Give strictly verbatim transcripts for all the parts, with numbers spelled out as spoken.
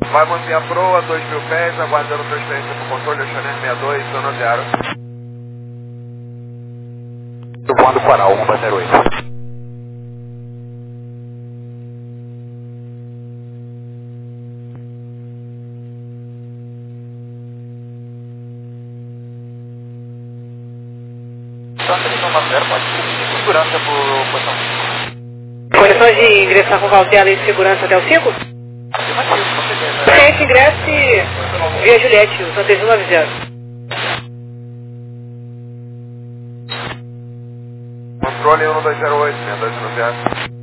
Vai manter a proa, dois mil pés, aguardando transferência para o controle, Oceaner sessenta e dois, zona zero. Do voando Coral, um zero oito. Segurança por posição cinco. Condições de ingressar com cautela e segurança até o cinco? Afirmativo, com certeza. Tem que ingresse via Juliette, o Santos um nove zero. Controle um dois zero oito, sessenta e dois zero zero.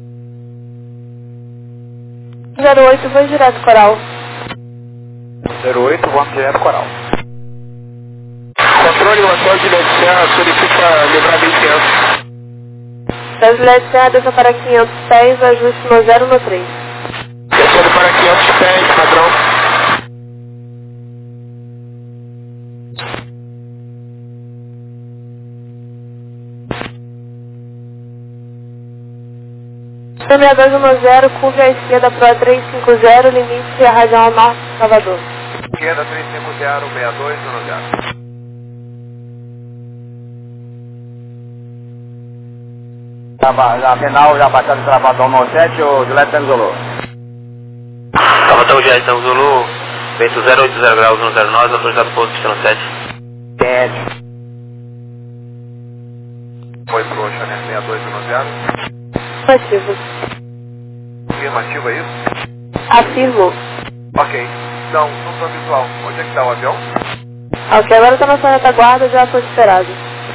zero oito, vou direto Coral. zero oito, voando direto Coral. Controle um hotel de Juliette Serra, solicita livrar mil e quinhentos. Da Juliette Serra, desça para quinhentos pés, ajuste no zero no três. Descendo para quinhentos pés, padrão. sessenta e dois um zero, curva à esquerda para trezentos e cinquenta, limite a radial norte de Salvador. Esquerda trezentos e cinquenta, sessenta e dois zero zero. Na final, já baixado de travadão no sete, o Juliette Tango Zulu. Travadão Juliette Tango Zulu, vento zero oito zero graus, um zero nove, autorizado pouso, destino sete. sete. Foi pro Oceaner sessenta e dois zero zero. Afirmativo. Afirmativo, é isso? Afirmo. Ok. Então, no visual, onde é que está o avião? Ok, agora está na sua retaguarda, já foi esperado.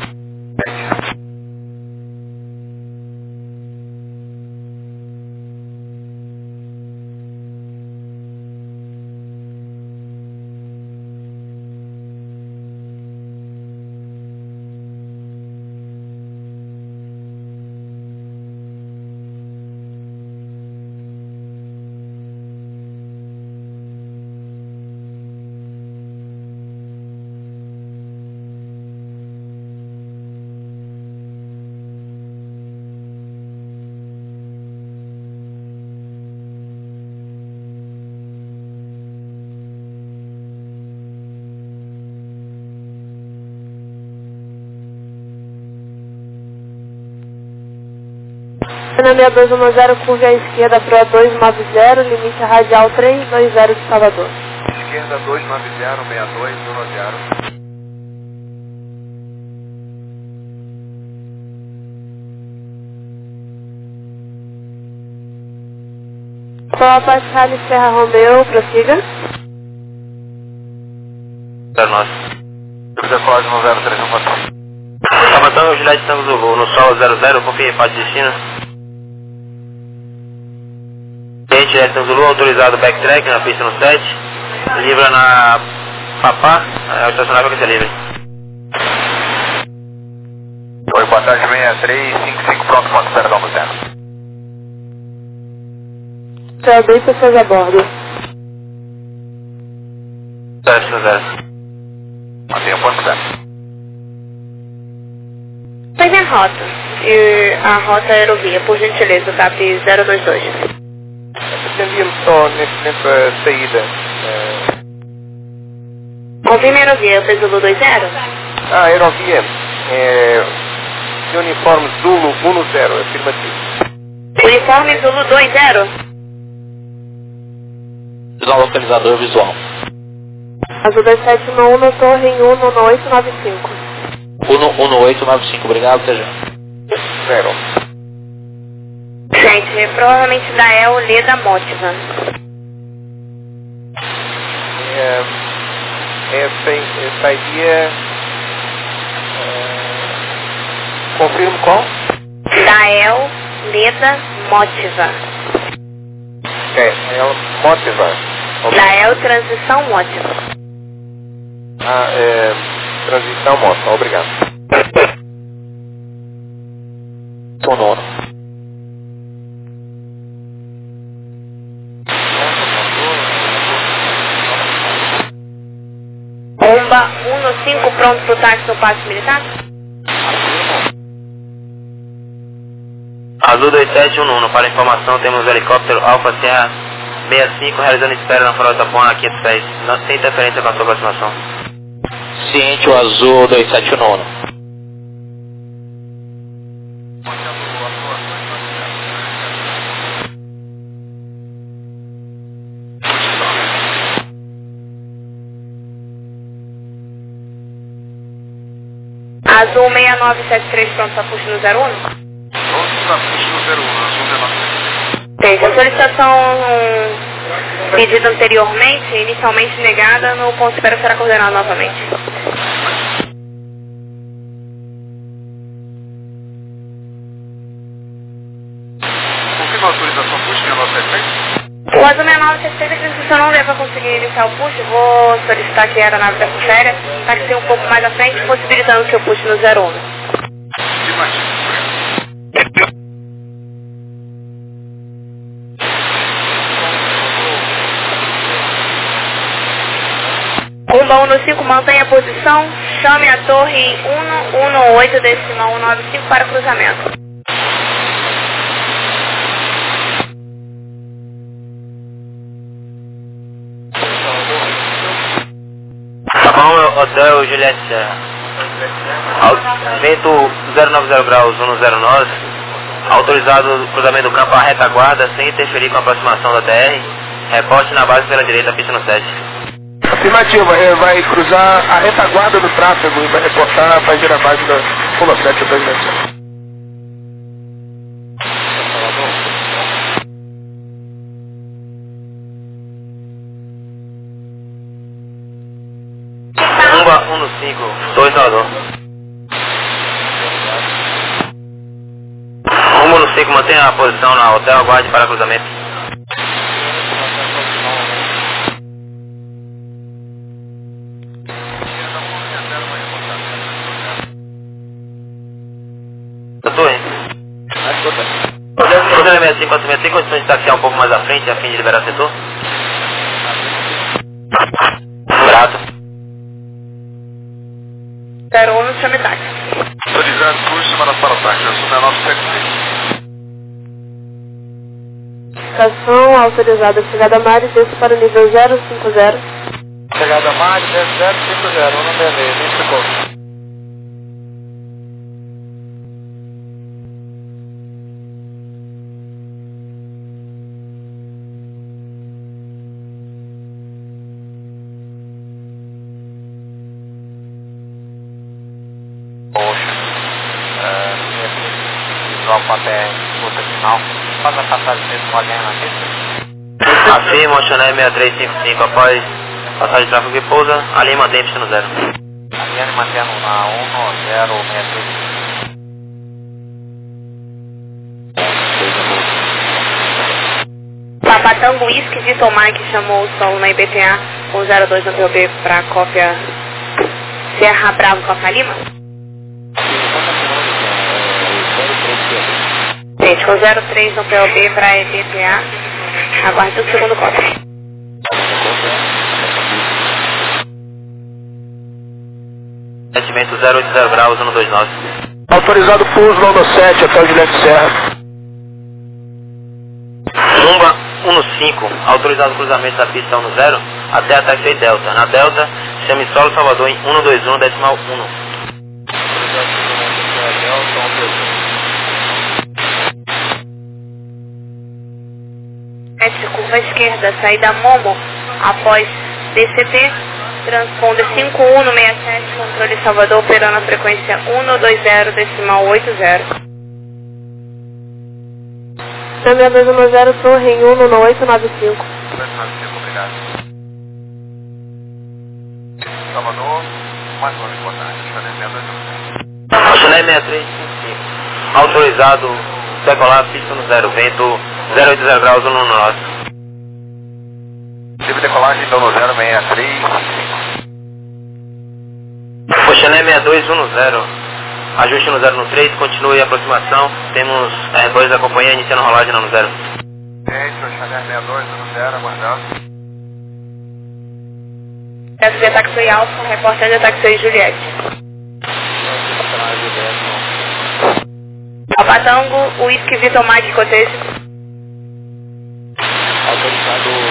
sessenta e dois um zero, curva à esquerda para dois nove zero, limite radial trezentos e vinte de Salvador. Esquerda dois nove zero, sessenta e dois zero zero. Copa Pascal Serra Romeu, prossiga. zero nove. Cruza Cosmo zero três um quatro. Travadão Juliette Tango Zulu, no solo zero zero, confirme para destino. Cliente Juliette Tango Zulu, autorizado backtrack na pista no sete. Livra na Papá, é o estacionável que você livre. Oi, boa tarde, sessenta e três, cinquenta e cinco, pronto, ponto zero, vamos zero. Já bem pessoas a bordo. zero destino zero. Mantenha o ponto zero. Tem a rota. E a rota aerovia, por gentileza, T A P zero dois dois. Entendi-me só nesse- nessa saída. É... Confirme a aerovia, P Zulu dois zero. Ah, aerovia. É... Uniforme Zulu um zero, afirmativo. Uniforme Zulu dois zero. Visual localizador visual. Azul dois sete um um, torre em um no oito nove cinco. um um oito nove cinco, obrigado, T G. Zero. Gente, provavelmente da E O Leda Motiva. É... Essa, essa aí é... é... Confirmo qual? Da E O Leda Motiva. É, ela motiva. Da E O Transição Motiva. Ah, é... Transição moto, obrigado. Sonono. Bomba um no cinco, pronto para o táxi no passe militar? Azul dois sete um um, para informação temos helicóptero Alfa Serra sessenta e cinco, realizando espera na farol Itapuã, quinhentos pés, não, sem interferência com a sua aproximação. Ciente, o azul dois sete um. Azul seis nove sete três, pronto para push no zero um? Pronto para push no zero um, azul seis nove sete três. Tem a solicitação pedida anteriormente, inicialmente negada, no ponto de espera será coordenado novamente. Confirma a autorização push seis nove sete três? O azul seis nove sete três, acredito que se eu não der para conseguir iniciar o push, vou solicitar que a aeronave dessa série taxie um pouco mais à frente, possibilitando o seu push no zero um. Afirmativo. Rumba um no cinco, mantenha a posição, chame a torre um um oito decimal um nove cinco para cruzamento. Hotel Juliette Serra. Vento zero nove zero graus, um zero nove. Autorizado o cruzamento do campo à retaguarda, sem interferir com a aproximação da T R. Reporte na base pela direita, pista no sete. Afirmativo, vai cruzar a retaguarda do tráfego e vai reportar para a base da Pula sete, dois sete. um no cinco, dois Salvador. Rumo no cinco, mantenha a posição na hotel, aguarde para cruzamento. Doutor, hein? Hotel sessenta e cinco, quatro sessenta, tem condições de taxiar um pouco mais à frente a fim de liberar o setor? Grato. zero um, chame táxi. Autorizado curso para para o táxi, azul seis nove sete três. Estação autorizada, chegada a Mari, desce para o nível zero cinco zero. Chegada a Mari, desce zero cinco zero, um B V, vinte segundos. Até outra final, faz a passagem desse modelo na pista. Afirma, Oceané seis três cinco cinco, após passagem de tráfego que pousa, a linha mantém pista no zero. A linha mantendo na um zero seis três. Papatango Whisky de Tomar, que chamou o solo na I B T A com zero dois no P O B para cópia Serra Bravo com a Lima. Gente, com zero três no P O B para I B T A, aguarde o segundo cópia. Sentimento zero oito zero graus, um dois nove. Autorizado pouso no sete, Hotel Juliette Serra. Rumba um no cinco, autorizado o cruzamento da pista um no zero até a taxi Delta. Na Delta, chame solo Salvador em um dois um decimal um. Curva esquerda, saída Momo, após D C T, transponder cinco um no sessenta e sete, controle Salvador, operando a frequência um dois zero decimal oito zero. Câmbio dois um zero, torre em um no oito nove cinco. Obrigado. Salvador, mais uma reportagem, Oceané seis três cinco cinco, autorizado decolar pista no zero, vento zero oito zero graus, um no norte. Tive decolagem então no zero seis três cinco. Oceané seis dois um no zero, ajuste no zero no três, continue a aproximação, temos R dois da companhia iniciando rolagem no zero. Gente, Oceané seis dois um no zero, aguardando. S B Taxi Alfa, reportando a Taxi Juliette. Papatango, Whisky Vitor Mike Cotejo. Autorizado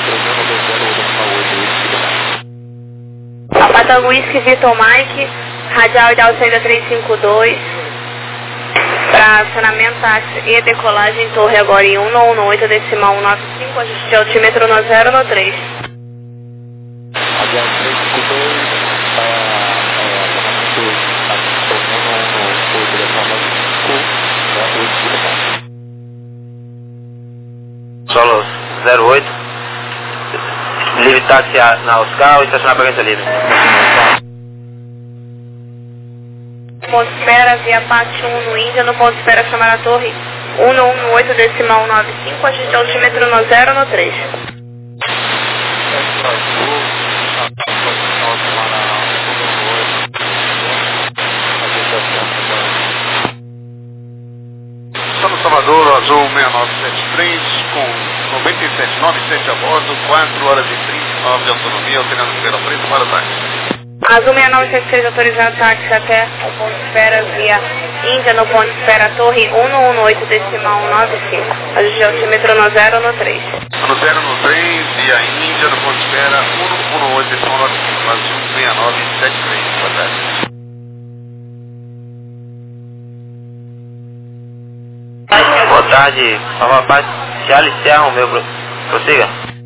Pata Whisky Vitor Mike, radial de Alceda trezentos e cinquenta e dois, para acionamento táxi e decolagem torre agora em um um oito decimal cento e noventa e cinco, ajuste de altímetro no zero no três. Radial trezentos e cinquenta e dois, para Solos zero oito, livre táxi na Oscar, estacionar para agência livre. Ponto de espera via Pátio um no Índia, no ponto de espera chamar a torre um um oito decimal cento e noventa e cinco, ajuste de altímetro no zero no três. Estamos no Salvador, Azul seis nove sete três, com noventa e sete noventa e sete a bordo, quatro horas e trinta e nove de autonomia, alternando pela frente para o táxi. Azul seis nove sete três autorizado táxi até o ponto de espera via Índia, no ponto de espera torre um um oito decimal cento e noventa e cinco, ajuste de altímetro no zero no três. No zero no três, via Índia, no ponto de espera um um oito decimal cento e noventa e cinco, Azul seis nove sete três, boa tarde. Boa tarde, rapaz, Charles Serra Romeu, prossiga.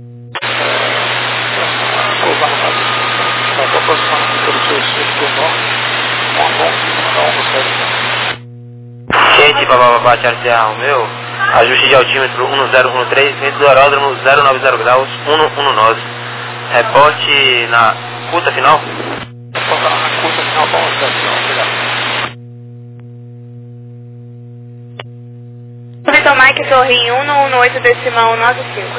Gente, papapá, Charles Serra Romeu, ajuste de altímetro um zero um três, dentro do aeródromo zero nove zero graus, um um nove. Reporte na curta final. Reporte na curta final, bom, obrigado. Vitor Mike, torre um um oito decimal cento e noventa e cinco.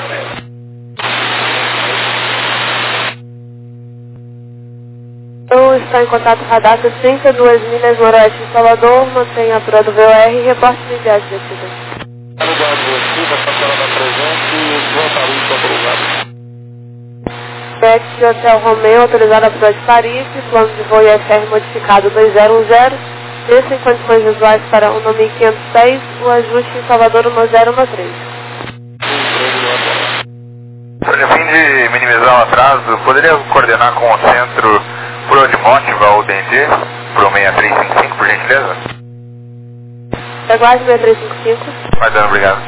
Eu estou em contato com a data trinta e duas milhas noroeste de Salvador, mantenha a prova do V O R e reporte imediato de acidente. Lugar do Sul, vai passar na presente e João Paris para outro lugar. Taxi Hotel Romeu, autorizada para de Paris, plano de voo I F R modificado dois zero um zero, desça em condições visuais para o nome quinhentos e seis, o ajuste em Salvador no zero um três. A fim de minimizar o atraso, poderia coordenar com o centro por onde motiva o D N T, para o seis três cinco cinco, por gentileza? Aguarde seis três cinco cinco. Vai dando, obrigado.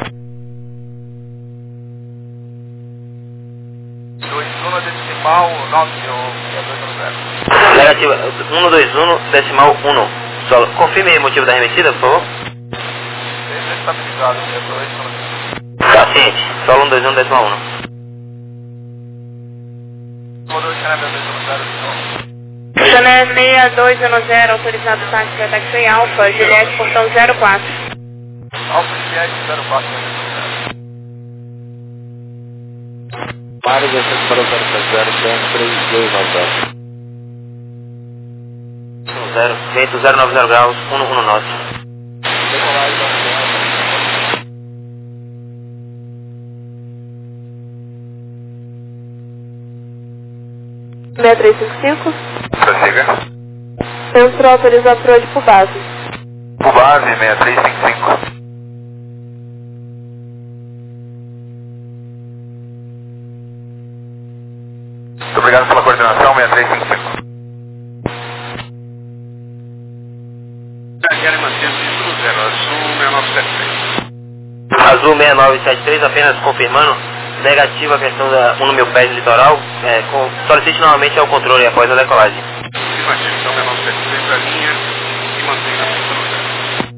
dois um decimal nove um zero. Negativa, um dois um decimal um. Solo. Confirme o motivo da remetida, por favor. Estabilizado, Tá, ciente. Solo um dois um decimal um. Chanel seis dois um zero, autorizado táxi para táxi Alfa, Juliette, portão zero quatro. Alfa Juliette zero quatro. Mário descendo para o zero zero três dois nove zero. zero, vento zero nove zero graus, um um nove. seis três cinco cinco. Prossiga. Centro autoriza para hoje por base. Por base, seis três cinco cinco. Muito obrigado pela coordenação, seis três cinco cinco. Querem manter o título zero, Azul seis nove sete três. Azul seis nove sete três, apenas confirmando. Negativa a questão da um no meu pé de litoral. É, com, solicite novamente ao controle após a decolagem. Afirmativo, então seis nove sete três a linha e mantém na pista no zero.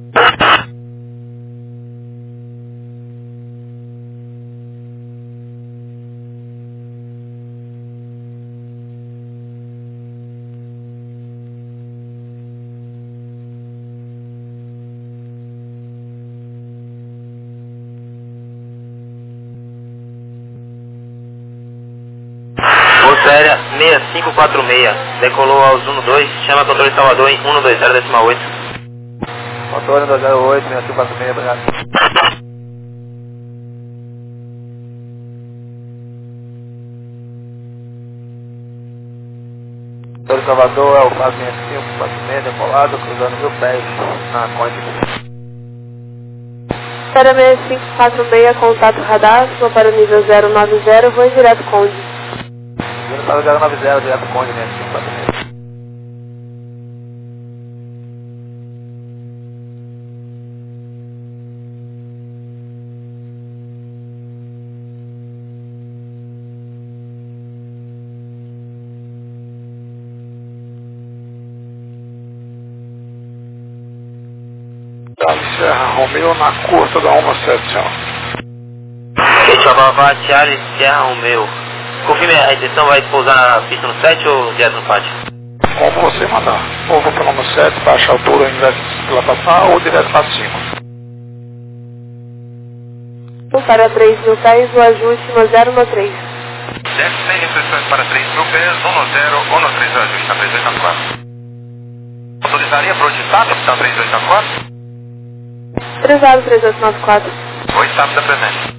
Aérea seis cinco quatro seis, decolou ao Zuno dois, chama controle Salvador em um dois zero decimal oito. Controle dois zero oito, seis cinco quatro seis, obrigado. Controle Salvador é o quatro seis cinco quatro seis, decolado, cruzando mil pés na Conde. Para seis cinco quatro seis, contato radar, sua para o nível zero nove zero, voo direto Conde. Nível para o zero nove zero, direto Conde, né? cinco quatro seis. Serra Romeo na curta da uma sete um. Gente, Bababá, Charlie, Serra Romeo. Confirme, a intenção vai pousar na pista no sete ou direto no pátio? Como você mandar. Ou vou para o sete, baixa a altura, ingresso pela passar, ou direto para cima. Para três mil pés, o ajuste no zero um três. Deve sem restrições para três mil pés, um zero um três, ajuste na três oito quatro. Autorizaria para o Oitap, capitão três oito quatro? três zero três oito nove quatro. Oitap da presente.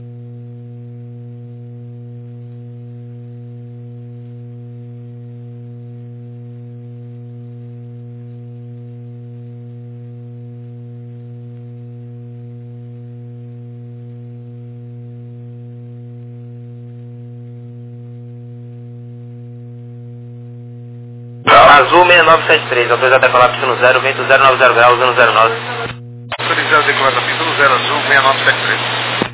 Azul seis nove sete três, autorizado a decolar pista no zero, vento zero nove zero graus, zero zero nove. Autorizado a decolar da pista no zero azul seis nove sete três.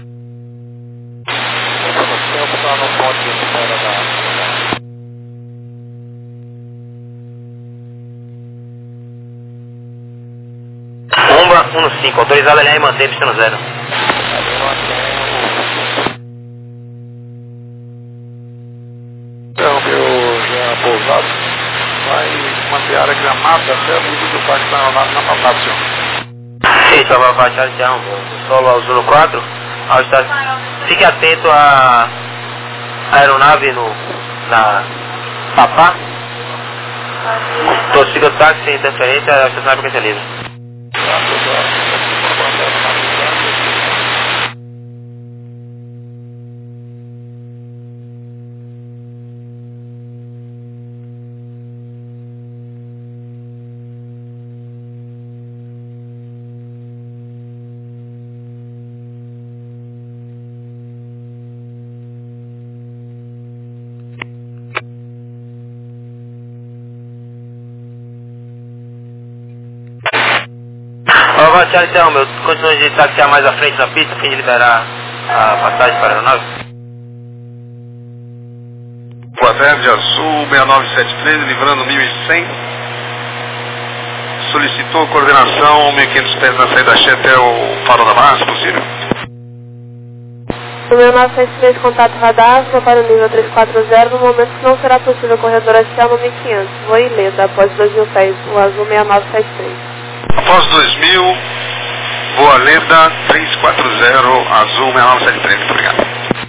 Umba um cinco, autorizado a alinhar e manter pista no zero. Então, meu já pousado, vai manter a área gramada até a luz do parque na, na, na notação. Sim, só vai baixar de um, solo ao Zulu quatro. Ao estar... Fique atento à aeronave no, na Papá. Torcida o táxi sem interferência, a estação é frequência livre. Ó, Charlie, então, meu, continua de taxiar mais à frente na pista, a fim de liberar a passagem para a aeronave. Boa tarde, Azul seis nove sete três, livrando mil e cem. Solicitou coordenação mil e quinhentos pés na saída X até o Farol da Barra, se possível. O seis nove sete três, contato radar, sua para o nível três quatro zero, no momento que não será possível corredor axial no mil e quinhentos. Voo Ileda, após dois mil pés, o Azul seis nove sete três. Após dois mil, Boa Leda três quatro zero, Azul seis nove sete três, muito obrigado.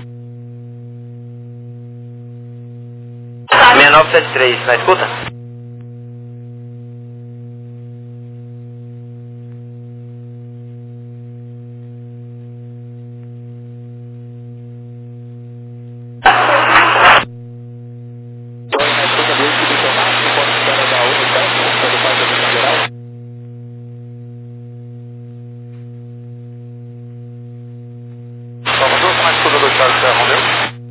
seis nove sete três, na escuta? Salvador, como é que escuta do Charles Serra Romeo?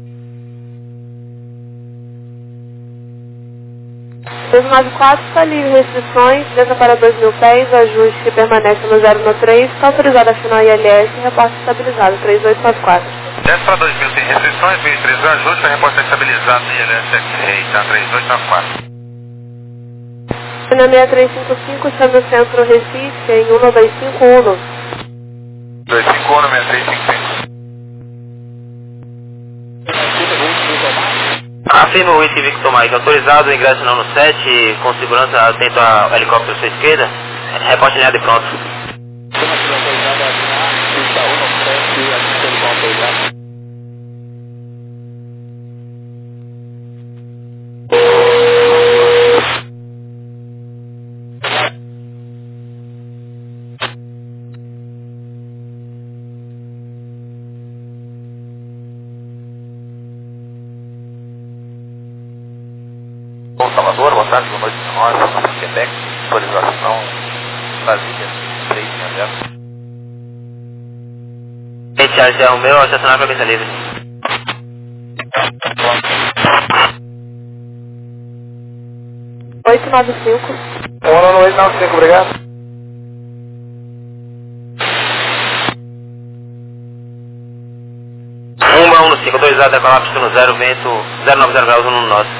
dois nove quatro está livre, restrições, desça para dois mil pés, ajuste que permanece no zero um três, está autorizado a assinar I L S, reporte estabilizado, três oito nove quatro. dez para dois mil sem restrições, mil e três ajuste, a reporte estabilizado no I L S X-Ray, tá três oito nove quatro. Na seis três cinco cinco, chame o centro Recife em um dois cinco um. dois cinco um, seis três cinco cinco. Afirma o Whisky Victor Mike, autorizado o ingresso não no sete, com segurança atento ao helicóptero à sua esquerda, reporte linha de pronto. Bom, Salvador, boa tarde, boa noite para nós, estamos no Quebec, autorização Brasília três seis zero. Charlie Romeo, estacionar para pista livre. oito nove cinco. um no oito nove cinco, obrigado. um um no cinco, autorizado, decolar pista no zero, vento zero nove zero graus, um no nosso.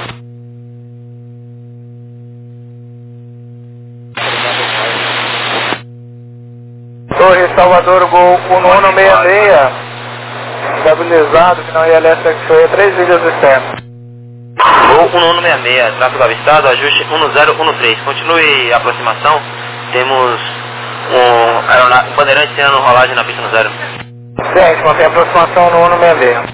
Torre Salvador, Gol um um sessenta e seis, estabilizado, final I L S X-Ray, três ilhas externas. Gol um um seis seis, tráfego avistado, ajuste um zero um três. Continue a aproximação, temos um, aerona... um bandeirante tendo rolagem na pista no zero. Gente, mantém aproximação no um um seis seis.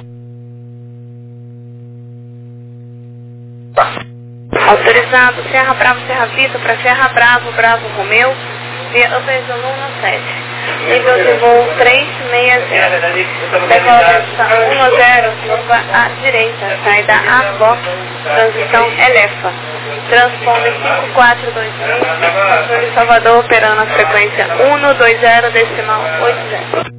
Tá. Autorizado, Serra Bravo, Serra Vitor, para Serra Bravo, Bravo Romeu, via Upper Zulu um sete. Nível de voo trezentos e sessenta. Decola um zero, curva à direita, saída A box, transição Elefa. Transponder cinco quatro dois seis, controle Salvador, operando a frequência um dois zero, decimal oito zero.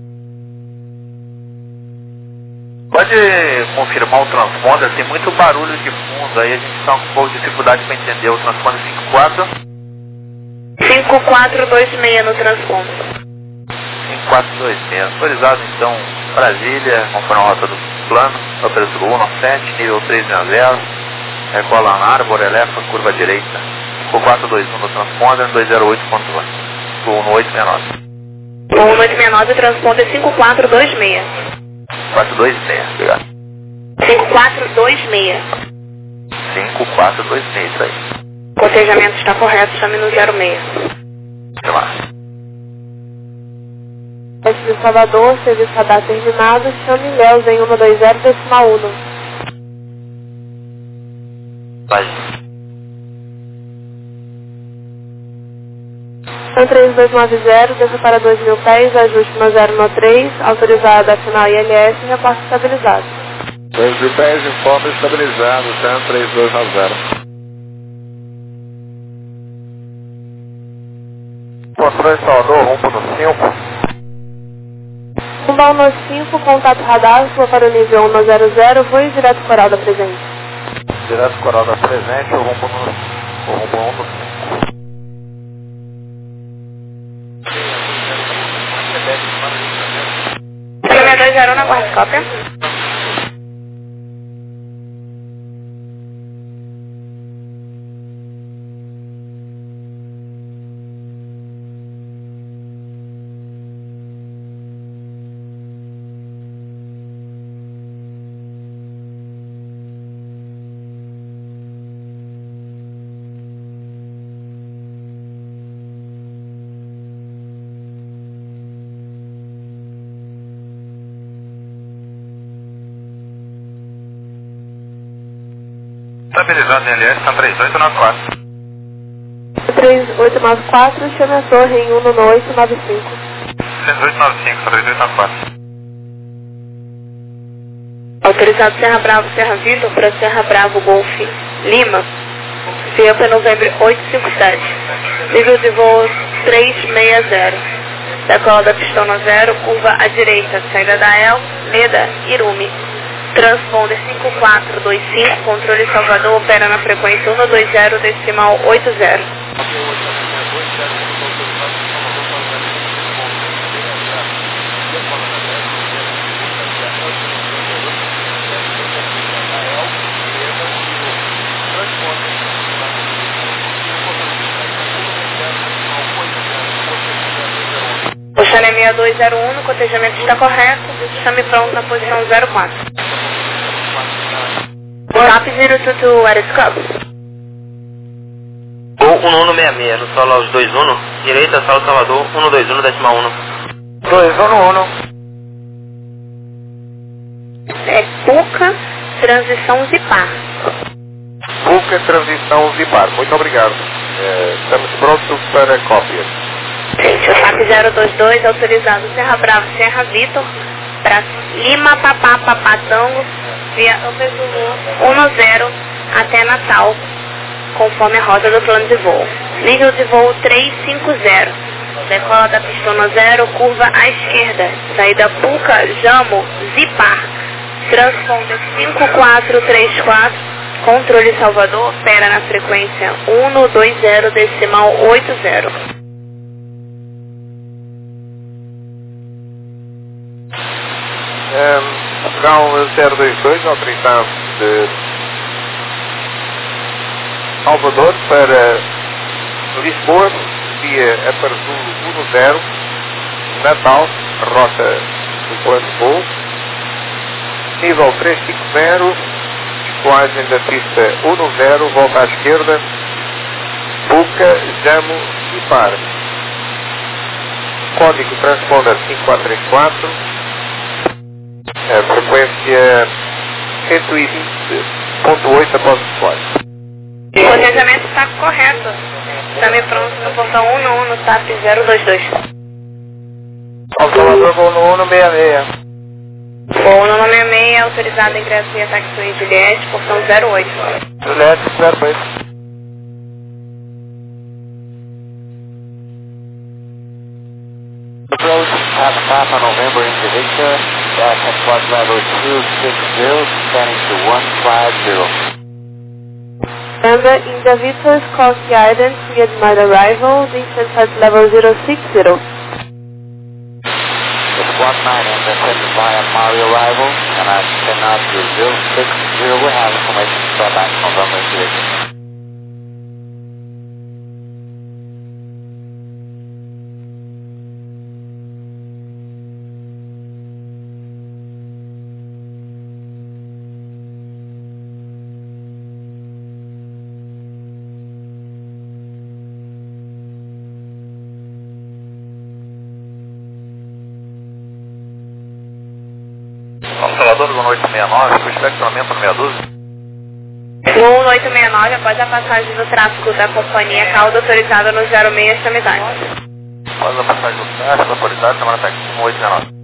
Pode confirmar o transponder, tem muito barulho de fundo, aí a gente está com um pouco de dificuldade para entender. O transponder cinco quatro cinco quatro dois seis no transponder. cinco quatro dois seis, autorizado então, Brasília, conforme a rota do plano, operador um sete, nível três zero, recola na árvore, eleva, curva direita, cinco quatro dois um no transponder, dois zero oito ponto um, um oito seis nove. um oito seis nove, transponder cinco quatro dois seis. quatro dois seis, obrigado. cinco quatro dois seis. cinco quatro dois seis, isso aí. O cotejamento está correto, chame no zero seis. Sei lá. Oeste de Salvador, serviço radar terminado, chame Léus em um dois zero, decimal um. Vai. São três dois nove zero, desça para dois mil pés, ajuste no zero no três, autorizado a final I L S, reporte estabilizado. dois mil pés, informe estabilizado, Sam três dois nove zero. Controle Salvador, rumbo no cinco. Rumbal no cinco, contato radar, sua para o nível um zero zero, voo direto coral da presente. Direto coral da presente, o rumbo no, o rumbo um no cinco. seis dois zero na guarda, cópia. Estabilizado em L S, Sam três oito nove quatro. três oito nove quatro, chame a torre em um oito nove cinco. três oito nove cinco, Sam três oito nove quatro. Autorizado Serra Bravo, Serra Vitor, para Serra Bravo, Golf Lima, via para novembro oitocentos e cinquenta e sete. Nível de voo trezentos e sessenta. Decola da pistona zero, curva à direita, saída da El, Leda, Irumi. Transponder cinco quatro dois cinco, controle Salvador, opera na frequência um dois zero, decimal oito zero. O chame seis dois zero um, o cotejamento está correto, chame pronto na posição zero quatro. Top zero two two, Aeroscope. Gol um um seis seis, no solo aos dois um, direita, Salo Salvador, um dois um, decimal um. dois um um. É Puca, transição Zipar. Puca, transição Zipar. Muito obrigado. É, estamos prontos para cópia. Gente, o F A C zero dois dois, autorizado Serra Bravo, Serra Vitor, para Lima, Papá, Papá, Tango, via Upper Zulu um zero até Natal, conforme a rota do plano de voo. Nível de voo trezentos e cinquenta. decola da pista um zero, curva à esquerda, saída Puca, Jamo, Zipar, transponder cinco quatro três quatro, controle Salvador, opera na frequência um dois zero decimal oito zero. Portugal zero dois dois, autorizado de Salvador para Lisboa, via Aparzulo um zero, Natal, rota do plano de voo, nível trezentos e cinquenta, descolagem da pista um zero, volta à esquerda, Puca, Jamo e Par. Código transponder cinco quatro três quatro, a frequência cento e vinte ponto oito após o descolagem. O planejamento está correto. Estamos prontos no portão um um no TAP zero dois dois. Salvador, voo no um seis seis. Voo no seis seis, autorizado ingresso via Taxi Juliette, portão zero oito. Juliette, zero oito. Approach, Papa Papa November into Victor, dash at flight level two six zero, descending to one five zero. Remember, in the Victor's call guidance, we admire arrival, distance at level zero six zero. It's one nine and descending via Mario arrival, and I cannot do zero six zero. We have information from back from November into Victor. Salvador, no oito seis nove, com espectramento no meia dúzia. No um oito seis nove, após a passagem do tráfego da companhia Caldo, autorizado no zero seis Samidade. Após a passagem do tráfego, autorizado, semana táxi um oito seis nove.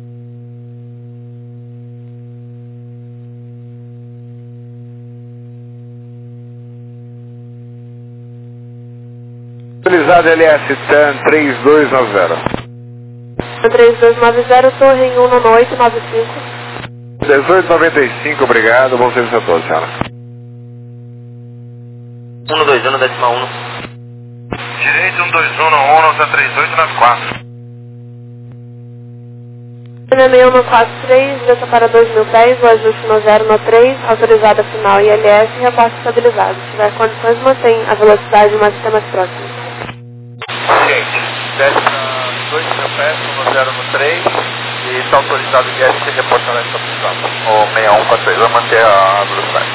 Autorizado L S T A N três dois nove zero. três dois nove zero, torre em um oito nove cinco. dezoito noventa e cinco, obrigado, bom serviço a todos, senhora. um dois um, décima um. Direito um dois um, um, três oito nove quatro. seis seis um quatro três, desça para dois mil pés, o ajuste no zero no três, autorizada final I L S, reporte estabilizado. Se tiver condições, mantém a velocidade mais sistemas próximos. Gente, desce para dois mil pés, um zero no três, e está autorizado o I S reportando essa posição. O seis um quatro três, vai manter a velocidade.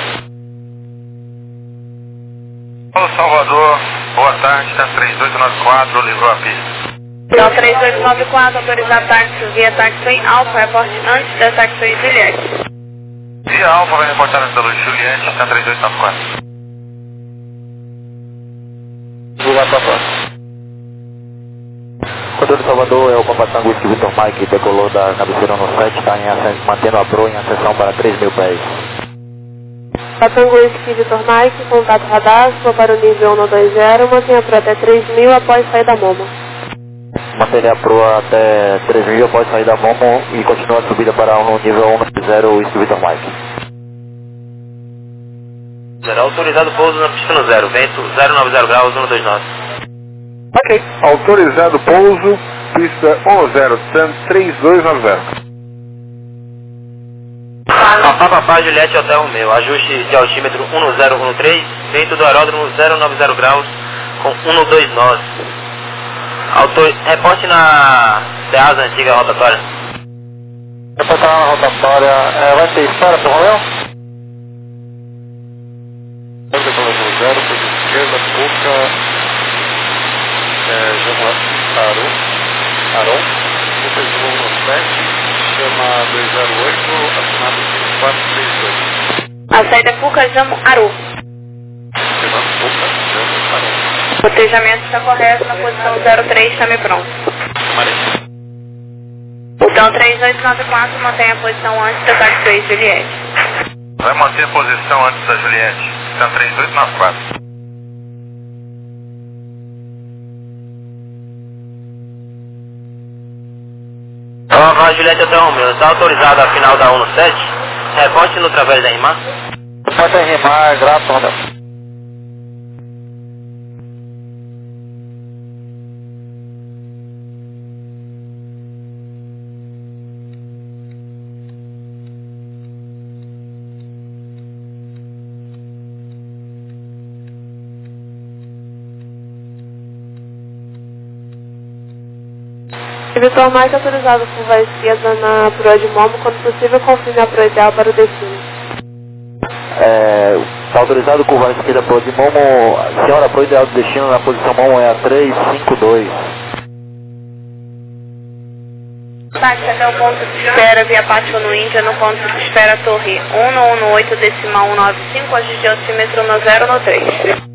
Alô Salvador, boa tarde, tá três oito nove quatro, livrou a pista. Então três oito nove quatro, autorizado táxi via Taxi Alfa, reporte antes da Taxi Juliette. Via Alfa vai reportar pelo Juliette, tá três oito nove quatro. Vou lá para fora. Controle Salvador, é o Papatango Whisky Victor Mike, decolou da cabeceira no sete, está mantendo a proa em acessão para três mil pés. Papatango Whisky Victor Mike, contato radar, sua para o nível um dois zero, mantenha a proa até três mil após sair da Momo. Mantenha a proa até três mil após sair da Momo e continua a subida para o nível um dois zero Whisky Victor Mike. Autorizado pouso na pista no zero, vento zero nove zero graus, um dois nove. Ok, autorizado pouso, pista um zero, T A N três dois nove zero. Papá, papá, Juliette, Hotel Romeu, ajuste de altímetro um zero um três, vento do aeródromo zero nove zero graus com um dois nove. Autor... Reporte na Ceasa antiga rotatória. Reportar na rotatória, é, vai ter história para o Romeu? zero, por esquerda, Puca, é, chama Aron, Aron, depois do um sete, chama dois zero oito, assinado cinco quatro três dois. A saída Puca, Jamo, Aru. Chama Puca, Jamo, Aron. O trejamento está correto na posição zero três, está me pronto. Maria. Então três oito nove quatro, mantém a posição antes da Taxi Juliette. Vai manter a posição antes da Juliette, tá três oito nove quatro. Papa Juliette Hotel Romeo, está autorizado a final da um sete, reporte no través da RIMAR. Pode RIMAR, graças a Deus. Vitor Mike autorizado curva à esquerda na proa de Momo, quando possível confirme a proa ideal para o destino. É, está autorizado curva à esquerda proa de Momo, senhora, a proa ideal do destino na posição Momo é a três cinco dois. Táxi até o ponto de espera via Pátio no Índia, no ponto de espera Torre um um um oito decimal um nove cinco, ajuste altímetro no zero no três.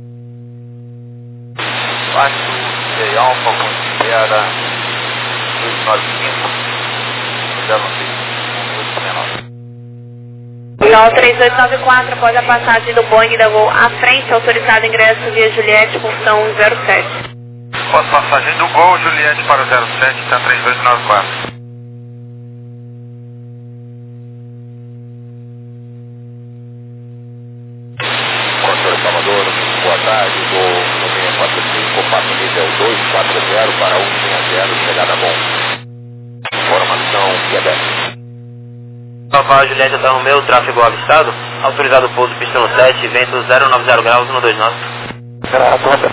Pátio de Alfa, ponto de espera dois nove cinco, zero seis. Gol três oito nove quatro, após a passagem do Boeing da Gol à frente, autorizado ingresso via Juliette, portão zero sete. Após passagem do Gol, Juliette para o zero sete, está três dois nove quatro. Controle Salvador, boa tarde, Gol nove quatro cinco, passo nível dois quatro zero para um seis zero, chegada bom. Informação Quebec. Papa Juliette Hotel Romeo, tráfego avistado, autorizado pouso pista no sete, vento zero nove zero graus, um dois nove. Graças a Deus.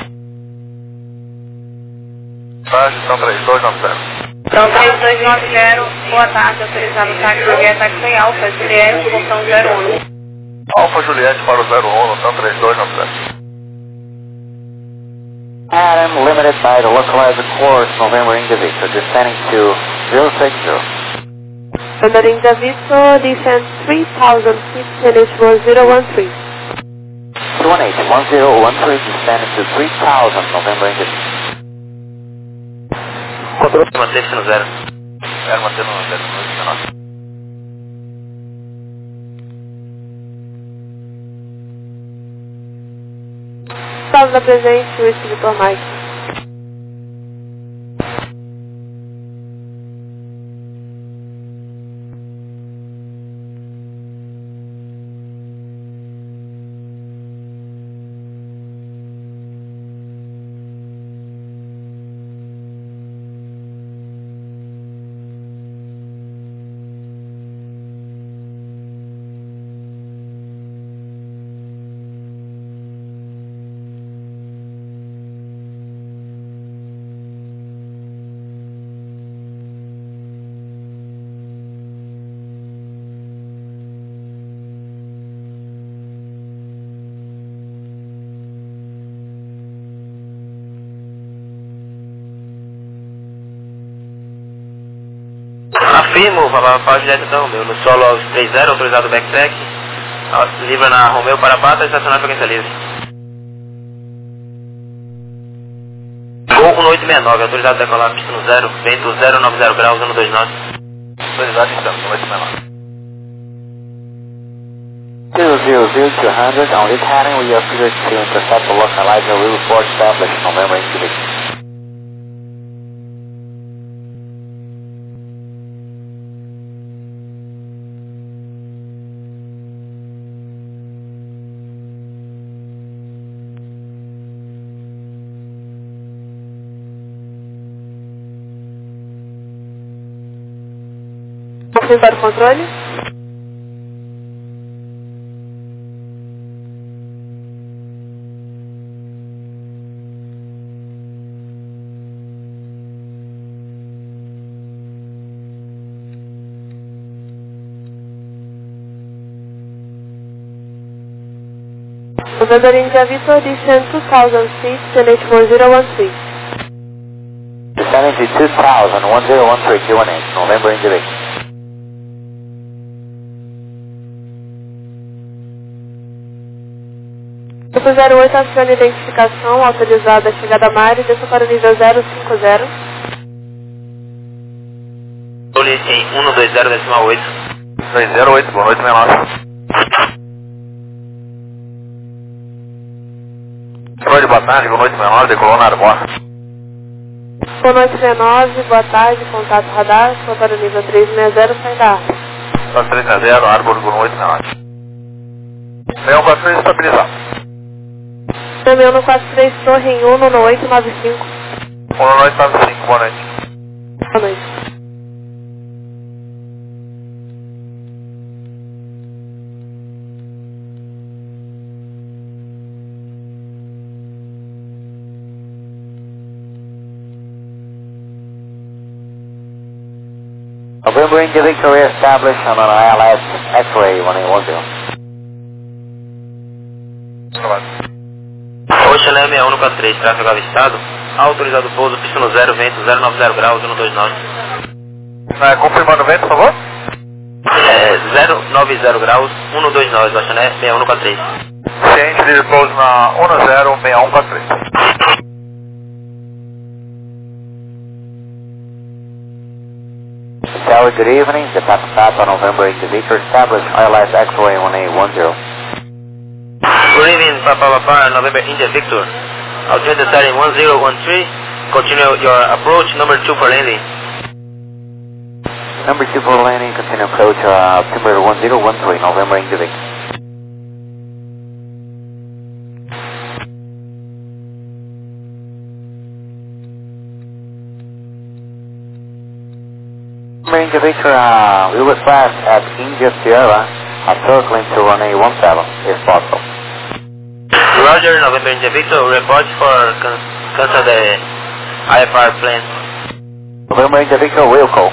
Página, então três dois nove zero. Então três dois nove zero, boa tarde, autorizado táxi Juliette, táxi Alfa, Juliette, portão zero um. Alfa Juliette para o zero um, então três dois nove zero. Adam, limited by the localizer course, November India Victor, descending to zero six zero. November India Victor, descend three thousand feet, finish one zero one three. two one eight, one zero one three, descending to three thousand, November India Victor. Controle, manter-se no zero. Quero manter no zero dezenove. Salve da presente, o Vitor Mike. Afirmo, Papa Juliette Hotel Romeo, no solo aos três zero, autorizado backpack, livra na Romeo para Pata, estacionar frequência livre. Gol um oito seis nove, autorizado decolar pista no zero, vento zero nove zero graus, um dois nove. Autorizado em Santos, um oito seis nove. zero zero zero two hundred, on this heading we are cleared to intercept the localizer, we report established November India Victor. Confirme para o controle. November India Victor, descend two thousand feet, finish one zero one three. Descending to two thousand, one zero one three, two one eight, November India Victor. Grupo zero oito, aciona identificação, autorizada a chegada a mar e desça para o nível zero cinco zero. Controle em um dois zero decimal oito. dois zero oito, boa noite, meu nome. Controle de boa tarde, boa noite, meu nome, decolou na Arbor. Boa noite, C nove, boa tarde, contato radar, rotório nível três seis zero, sai da Arbor. Rotório três seis zero, Arbor um oito nove. seis um quatro três, estabilizado. seis um quatro três, torre em um um oito nove cinco. um um oito nove cinco, boa noite. Boa noite. November India Victor established on an I L S X-ray one eight one zero. Oxa, Leme seis um quatro três, tráfego avistado. Autorizado pouso, pista no zero, vento zero nove zero graus, um dois nove. É, confirmando o vento, por favor? É, zero nove zero graus, um dois nove, Baixané, seis um quatro três. Ciente de pouso na um zero seis um quatro três. Tower, good evening. The Papa Papa November India Victor established I L S X-ray one eight one zero. Good evening, Papa Papa, November India Victor. Altimeter setting one zero one three. Continue your approach, number two for landing. Number two for landing, continue approach uh, altimeter one zero one three, November India Victor. November India Victor, uh, we request at India Sierra a circling to runway one seven, if possible. Roger, November India Victor, report for can cancel the I F R plane. November India Victor, will call.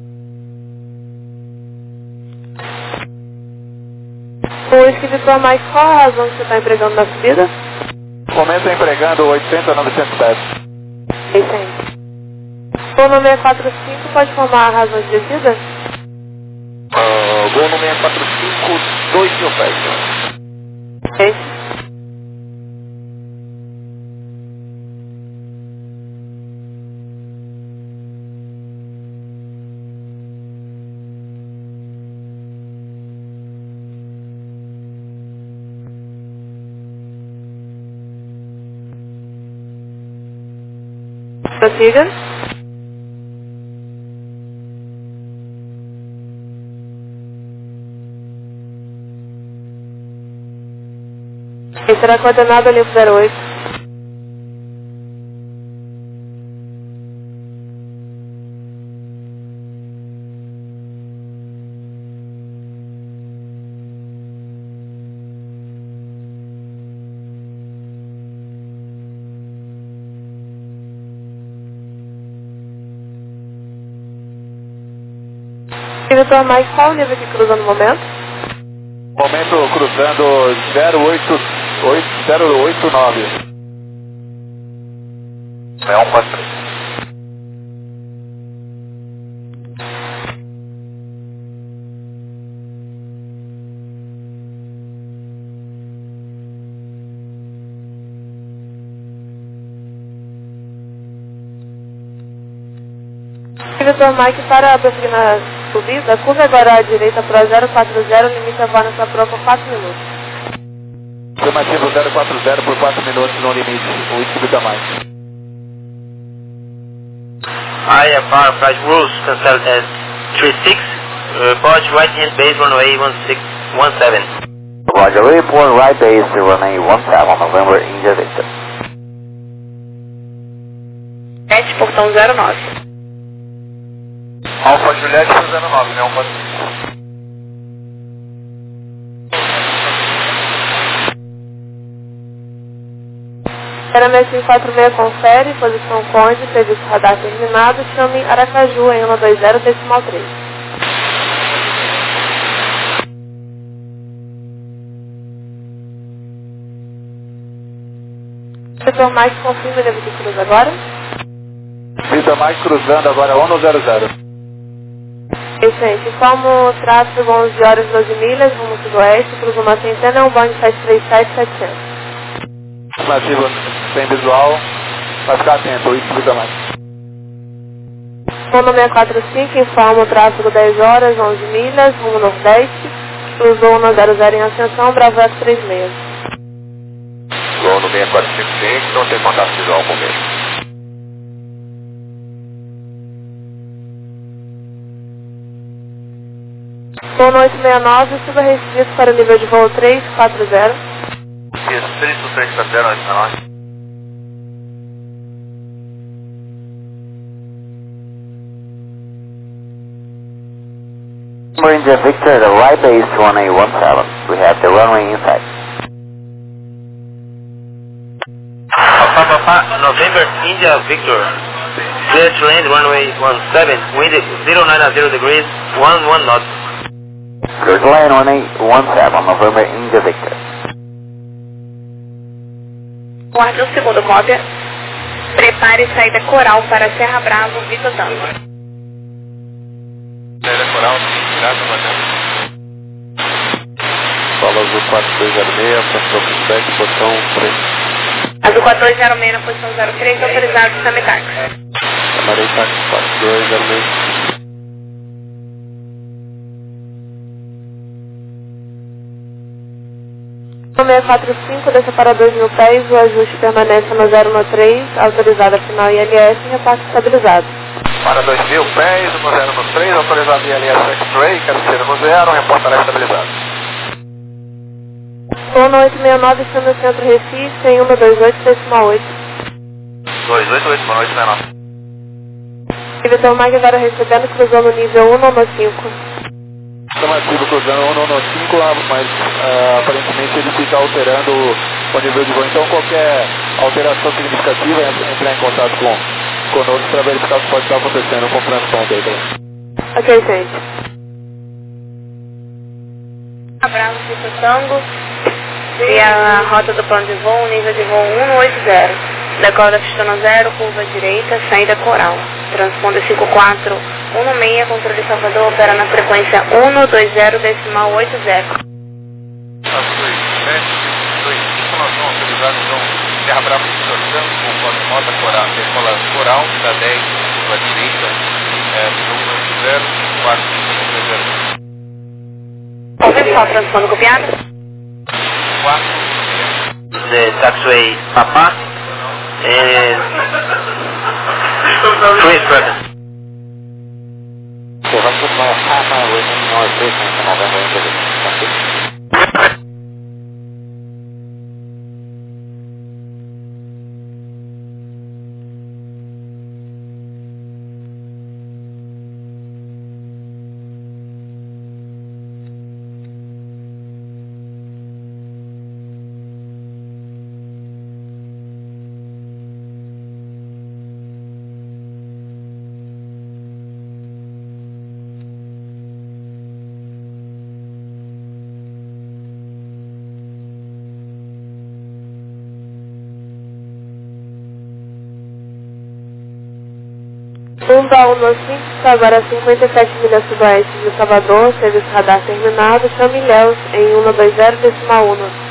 O escritor Mike, qual a razão que você está empregando na subida? Comenta empregando oitocentos a novecentos pés. seiscentos. Voo no seis quatro cinco pode formar a razão de descida? Uh, voo no seis quatro cinco, dois mil pés. Ok. Prossiga. Esse será coordenado ali pro zero oito. Vitor Mike, qual o nível que cruza no momento? Momento cruzando zero oito nove. seis um quatro três. Vitor Mike, para prosseguir na subida, curva agora à direita para zero quatro zero, limite a voo nessa prova por quatro minutos. Afirmativo zero quatro zero por quatro minutos no limite, o subida mais. I F R flight rules cancelled at three six. Report right hand base runway one six one seven. Roger, report right base to runway one seven, November India Victor. sete, portão zero nove. Alfa Juliette zero nove, seis um quatro três. Aeromédia cinco quatro seis confere, posição Conde, serviço radar terminado, chame Aracaju em um dois zero decimal três. Vitor Mike, confirma o nível de cruz agora. Vitor Mike cruzando agora um zero zero. Excelente, como tráfego onze horas e doze milhas, rumo sudoeste, cruza uma centena, um Boeing sete três sete setecentos. Afirmativo sem visual, vai ficar atento, isso Vitor Mike. Rumo seis quatro cinco, informa o tráfego dez horas, onze milhas, rumo nordeste, cruzou um zero zero em ascensão, Bravo F três seis. Voo no seis quatro cinco, não tem contato visual com o mesmo. Voo oito seis nove, suba restrito para o nível de voo três quatro zero. Isso, três três quatro zero, oito seis nove. India Victor, the right base one eight one seven. We have the runway in sight. Papa Papa, November India Victor. Clear to land runway one seven, wind zero nine zero degrees, one one knots. Clear to land one eight one seven, November India Victor. Guarde o segundo cópia. Prepare saída coral para Serra Bravo, Vitor Tango. Saída coral, virada mandando. Fala Azul quatro dois zero seis, passou por sete, botão três. Azul quatro dois zero seis na posição zero três, autorizado Samitax. Camarei táxi quatro dois zero seis. seis quatro cinco, desça para dois mil pés, o ajuste permanece no zero um três, autorizada final I L S, repasse estabilizado. Para dois mil pés, no zero um três, autorizado I L S X-Ray, cabeceira no zero, reportará estabilizado. Voo oito seis nove, está no centro Recife, em um dois oito, decimal oito. dois oito oito, boa noite, seis nove. Vitor Mike agora recebendo, cruzou no nível um nove cinco. Estamos ativo cruzando um nove cinco, mas uh, aparentemente ele fica alterando o nível de voo. Então qualquer alteração significativa é entrar em contato com, conosco para verificar o que pode estar acontecendo com o transtom dele. Ok, gente. Bravo, Vitor Tango. E a rota do plano de voo, nível de voo um oito zero. Decola pistona zero, curva direita, saída coral. Transponder cinco quatro um seis, controle Salvador, opera na frequência um dois zero decimal oito zero. Azul sete dois cinco, nós vamos autorizar então Serra Brava de Tango, conforme nota coral, decola coral, da dez, curva direita, é, um oito zero quatro cinco zero. Ouviu só, transponder copiado? quatro The taxiway Papa and Chris Brothers. So let's put my half hour remaining noise station for November India Victor. Thank you. Umba um cinco, está agora a cinquenta e sete milhas sudoeste de Salvador, serviço radar terminado, chame Ilhéus em um dois zero decimal um.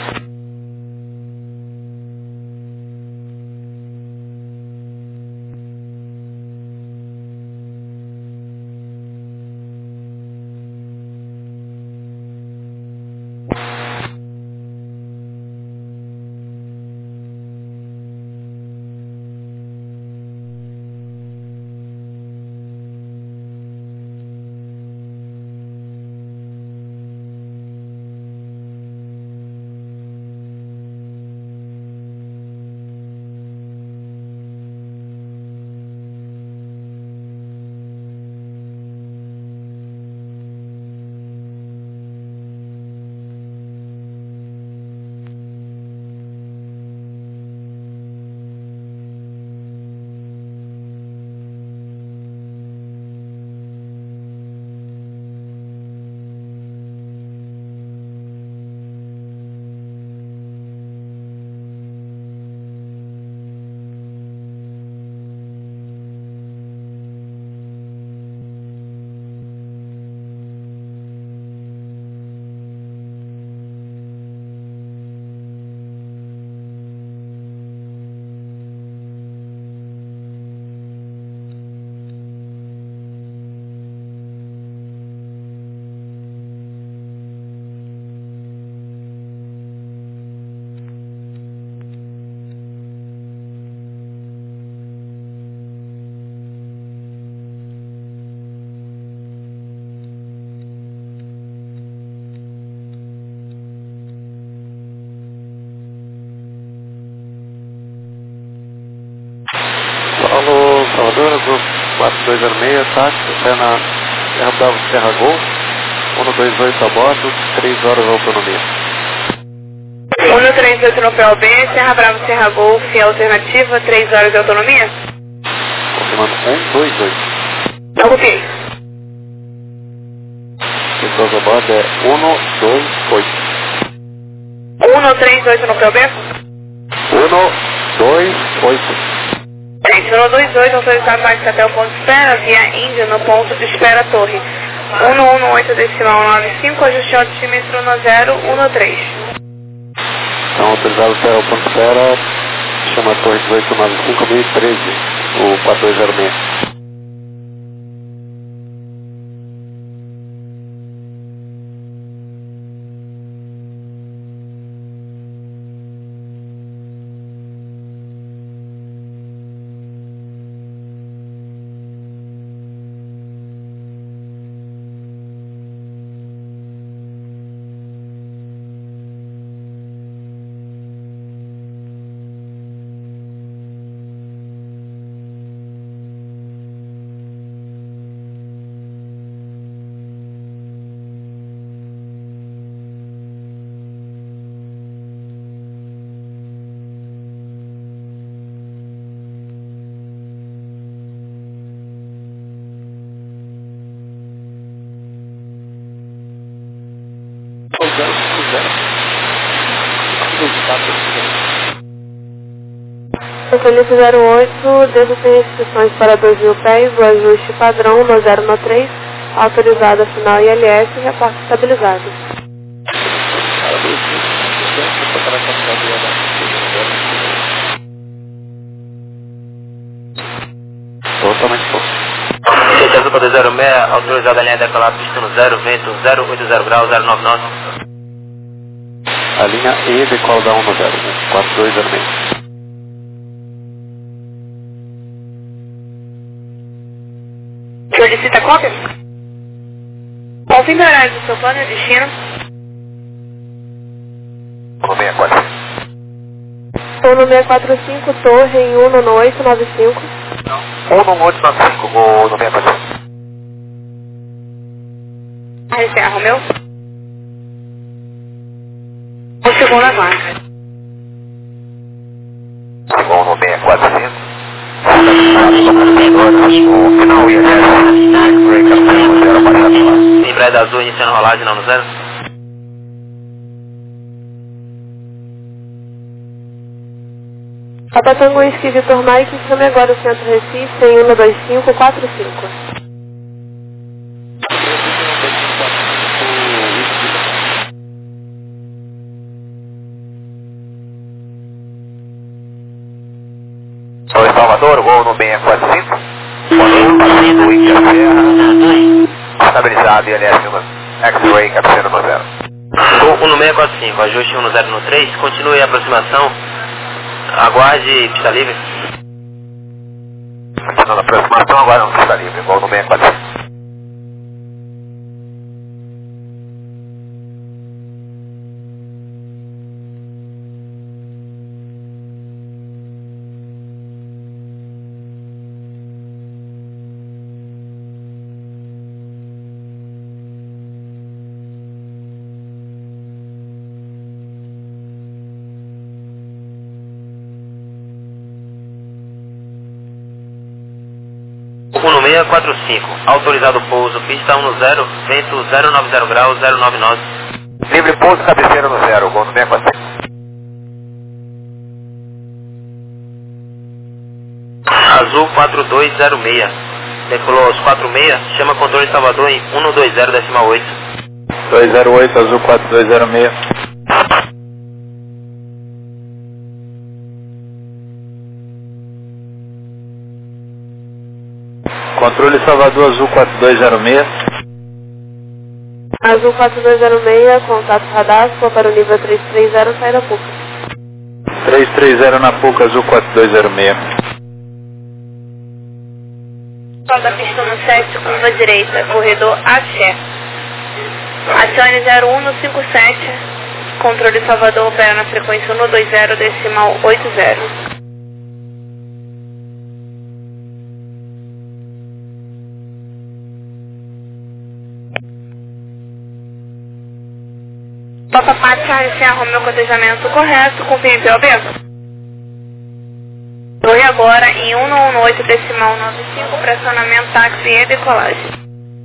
dois zero seis, táxi, até na Serra Bravo, Serra Gol, um dois oito a bordo, três horas de autonomia. um três oito no P O B, Serra Bravo, Serra Golf, alternativa, três horas de autonomia? Confirmando um dois oito. Ocupei. Pessoas a bordo é um dois oito. um três oito no P O B? um dois oito. Gente, um dois oito, autorizado mais até o ponto de espera, via Índia no ponto de espera Torre. um um oito decimal nove cinco, ajuste altímetro no zero um três. Então, autorizado até o ponto de espera, chama a Torre dezoito nove cinco mil e treze, o quatro dois zero seis. Felipe zero oito, devo ter restrições para dois mil pés, o ajuste padrão no zero um três, autorizado final I L S, reporte estabilizado. Totalmente bom. Certeza para zero seis, autorizada a linha decolar, pista no zero, vento zero oito zero graus, zero nove nove. A linha E decola da um no zero, quatro dois zero seis. Solicita cópia? Confirme o horário do seu plano e o destino. um seis quatro. um seis quatro cinco, torre em um um oito nove cinco. um um oito nove cinco, vou no seis quatro. R C A Romeu. O segundo aguarda. Bom, no seis quatro cinco. O final I L S, break up zero, baixado lá. Lembrada azul, iniciando rolagem, não no zero. Papa Tango Whisky Vitor Mike, chame agora o Centro Recife em um dois cinco quatro cinco. Sou Salvador, voo no seis quatro cinco. Passando Índia Serra. Estabilizado I L S X-Ray, cabeceira no zero. Gol um seis quatro cinco, ajuste um zero um três, continue a aproximação, aguarde pista livre. Continuando a aproximação, agora não pista livre, voo no seis quatro cinco. um seis quatro cinco, autorizado pouso, pista um zero, vento zero nove zero graus, zero nove nove. Livre pouso, cabeceira no zero, voo no seis quatro cinco. Azul quatro dois zero seis, decolou aos quatro seis, chama controle Salvador em um dois zero decimal oito. dois zero oito, azul quatro dois zero seis. Controle Salvador, azul quatro dois zero seis. Azul quatro dois zero seis, contato radar, para o nível três três zero, sai da Puca. três três zero na Puca, azul quatro dois zero seis. Sol da pista no sete, curva direita, corredor Axé. Acione zero um cinco sete, controle Salvador opera na frequência um dois zero decimal oito zero. Papa Pat Charlie Sierra Romeo, cotejamento correto, confirme em P O B. Torre agora em um um oito decimal nove cinco, pressionamento táxi e decolagem.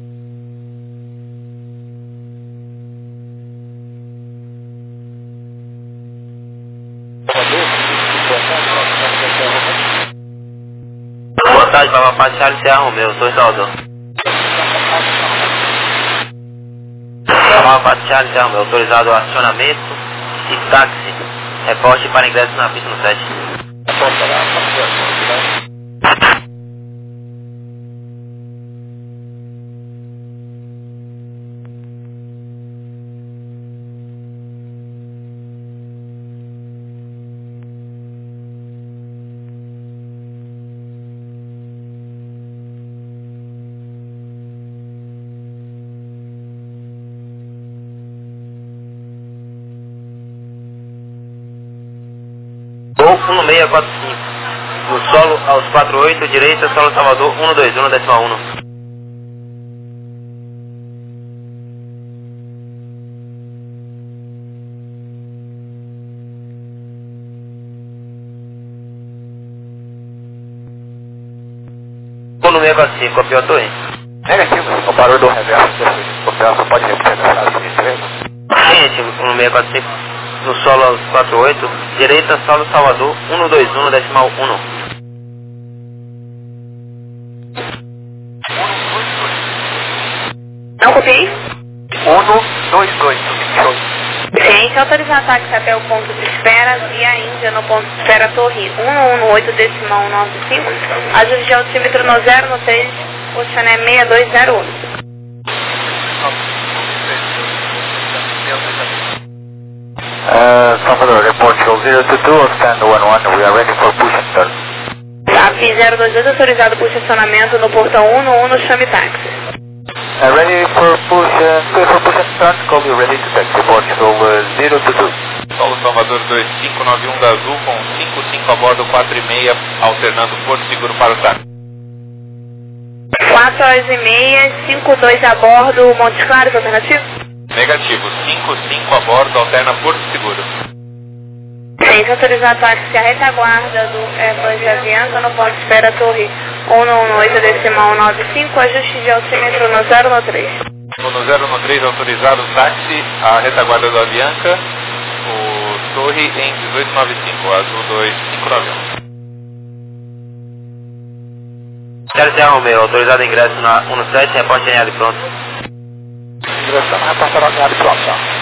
Boa tarde, Papa Pat Charlie Sierra Romeo, Torre Salvador. Papa Pat Charlie Sierra Romeo, autorizado o acionamento e táxi. Reporte para ingresso na pista no sete. um seis quatro cinco. No solo aos quatro oito, direita, solo Salvador um dois um decimal um. No seis quatro cinco, copiou a torre? Negativo, o barulho do reverso, você pode repetir essa frase de empresa? Sim, no seis quatro cinco. No solo aos quatro oito, direita, solo Salvador um dois um decimal um. Não copiei? um dois dois, show. Ciente, autorizar táxi até o ponto de espera via Índia no ponto de espera Torre um um oito decimal nove cinco, ajuste de altímetro no zero no três, o Chané seis dois zero oito. Uh, Salvador, report show zero two two, stand one one, we are ready for push and start. A P I zero dois dois autorizado por estacionamento no portão um um no Chame Táxi. Uh, ready for push and clear for push and start, call you ready to taxi, report show uh, zero two two. Solo Salvador dois cinco nove um da Azul com cinco cinco a bordo, quatro e meia, alternando Porto Seguro para o táxi. quatro horas e meia, cinco dois a bordo, Montes Claros, alternativo? Negativo, cinco cinco a bordo, alterna Porto Seguro. Ciente, autorizar táxi a retaguarda do Airbus de Avianca no ponto de espera Torre um um oito decimal nove cinco, ajuste de altímetro no zero no três. No zero no três, autorizado o táxi, a retaguarda do Avianca, o Torre em dezoito nove cinco, Azul dois cinco nove um. Charlie Sierra Romeo, autorizado ingresso na um no sete, reporte em área pronto. Ingressando, repassará a área pronta.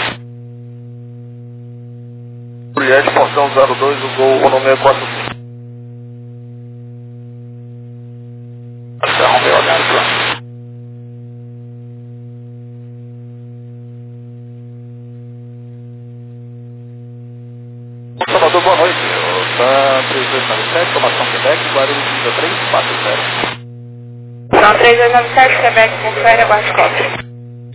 Juliette, portão zero dois, o gol um seis quatro cinco. Sierra Romeo, área pronta. Salvador, boa noite. Tá três dois nove sete, formação Quebec, Guarulhos trinta e três, quatro zero. São três dois nove sete, Quebec, confere, aguarde cópia.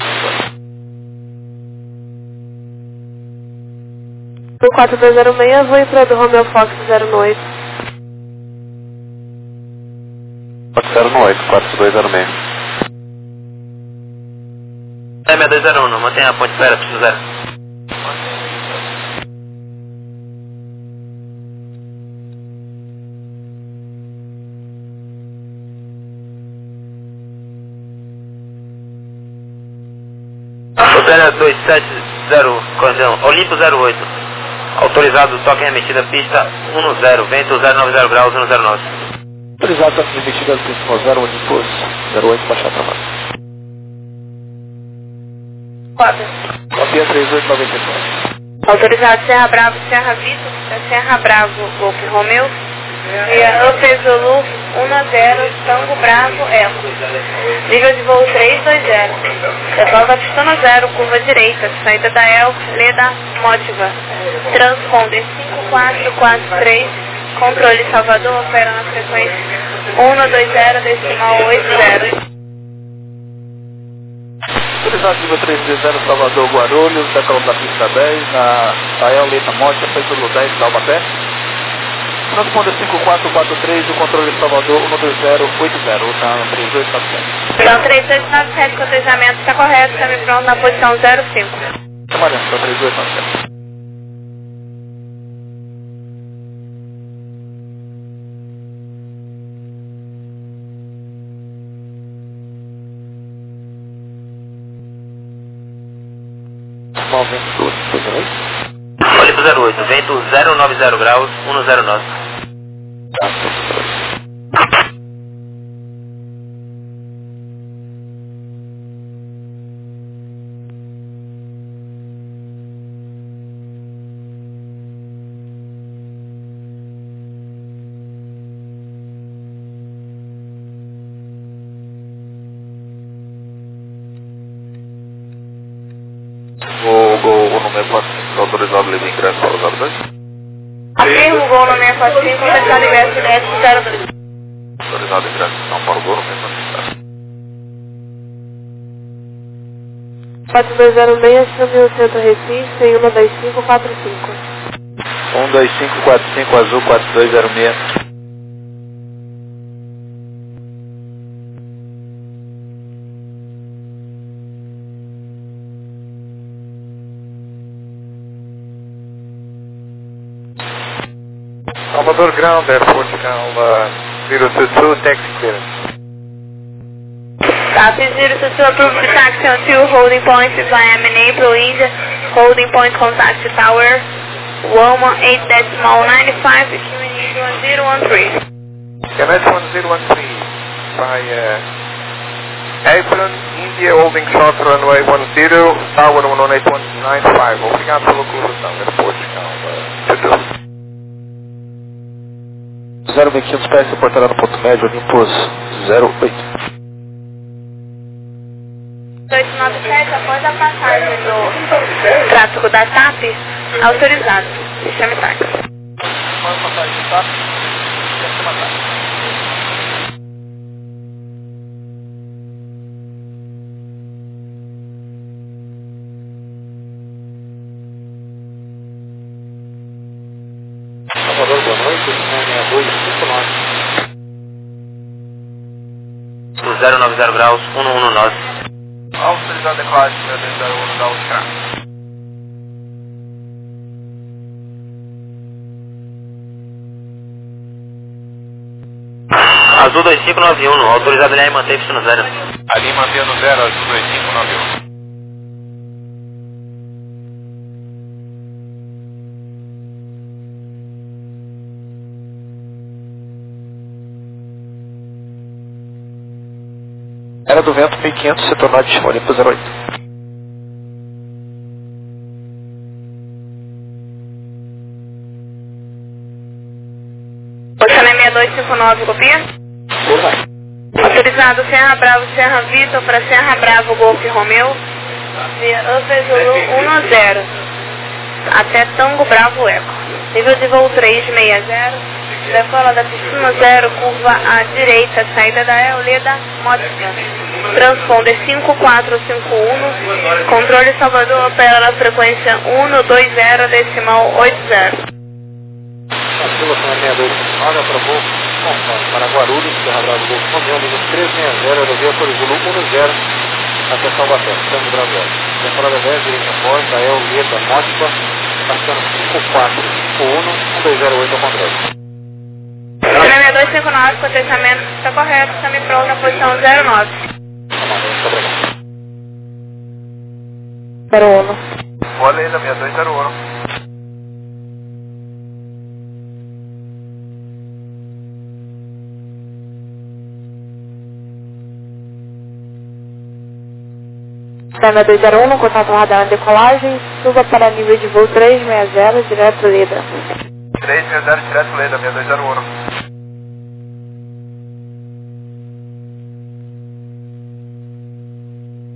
Do quatro dois zero seis, vou ir para do Romeo Fox zero oito. Fox zero oito, quatro dois zero seis. É seis dois zero um, mantenha a ponte espera, pista zero. Hotel dois sete zero, correção, Olimpo zero oito. Autorizado toque e remetida pista um zero, vento zero nove zero graus, um zero nove. Autorizado toque e remetida pista zero Olimpo zero oito, baixar travado. Cópia. Copia três oito nove nove. Autorizado Serra Bravo, Serra Vitor, Serra Bravo, Golf Romeo, via Up Zulu um zero, Tango Bravo, Eco. Nível de voo três dois zero. Depois da pista no zero, curva direita, saída da Elf, Leda, Motiva. Transponder cinco quatro quatro três, controle Salvador, opera na frequência um dois zero decimal oito zero. Autorizado nível três dois zero, Salvador, Guarulhos, decolou da pista dez, na Tael, Leda, Motiva, feito no dez, Taubaté. Transponder cinco quatro quatro três, o controle Salvador um dois zero oito zero, na três dois nove sete. Então três dois nove sete, cotejamento está correto, está me pronto na posição zero cinco. Chama atenção, três dois nove sete. Olímpio zero oito, vento zero nove zero graus, um zero nove. O gol, o número quatro cinco, autorizado livre ingresso para o zero dois. Afirmo, gol no seis quatro cinco, autorizado ingresso direto zero dois. Autorizado ingresso não para o gol, número quatro quatro dois zero seis, Caminho Centro Recife, em um dois cinco quatro cinco. um dois cinco quatro cinco, azul quatro dois zero seis. Salvador Ground, Airport Canal uh, zero two two, taxi clearance. Traffic zero two two, approved to taxi on two holding points via April, India. Holding point contact tower one one eight decimal nine five, Q N E one zero one three. Q N E one zero one three by uh, Apron, India, holding short runway one zero, tower one one eight one nine five. Obrigado pela colaboração, Airport Canal uh, two two. zero seis quinhentos pés, reportará no ponto médio, Olympus zero oito. oito nove sete, após a passagem do tráfego da T A P, autorizado. Chame táxi. Após a passagem do T A P, chama táxi. Salvador, boa noite, seis dois cinco nove. zero nove zero graus, um um nove. Autorizado decolagem zero dois zero um da Ultra. Azul dois cinco nove um, autorizado ali manteve-se no zero. Ali mantendo zero, Azul dois cinco nove um. Era do vento mil e quinhentos, setor norte, Olympus zero oito. Posicionamento seis dois cinco nove, copia? Autorizado Serra Bravo, Serra Vitor para Serra Bravo, Golf Romeu, via Upper Zulu um zero, até Tango Bravo Eco. Nível de voo três seis zero, decola da piscina zero, curva à direita, saída da Euleda, Mótica. Transponder cinco quatro cinco um, controle Salvador, opera na frequência um dois zero decimal oito zero. Oscilação seis dois cinco nove, aprovou conforme para Guarulhos, Serra Bravo, Golfo Romeu, nível três seis zero, aerovia por Zulu um zero, até Salvatore, Tango Bravo Eco. Temporada dez, direita após, da Euleda, Mótica, passando cinco quatro cinco um, um dois zero oito ao controle. seis dois cinco nove, potenciamento está correto, está-me pronto na posição zero nove. zero um. Boa Leila, seis dois zero um. seis dois zero um, contato radar na decolagem, suba para nível de voo três seis zero, direto Leda. três seis zero, direto Leda, seis dois zero um.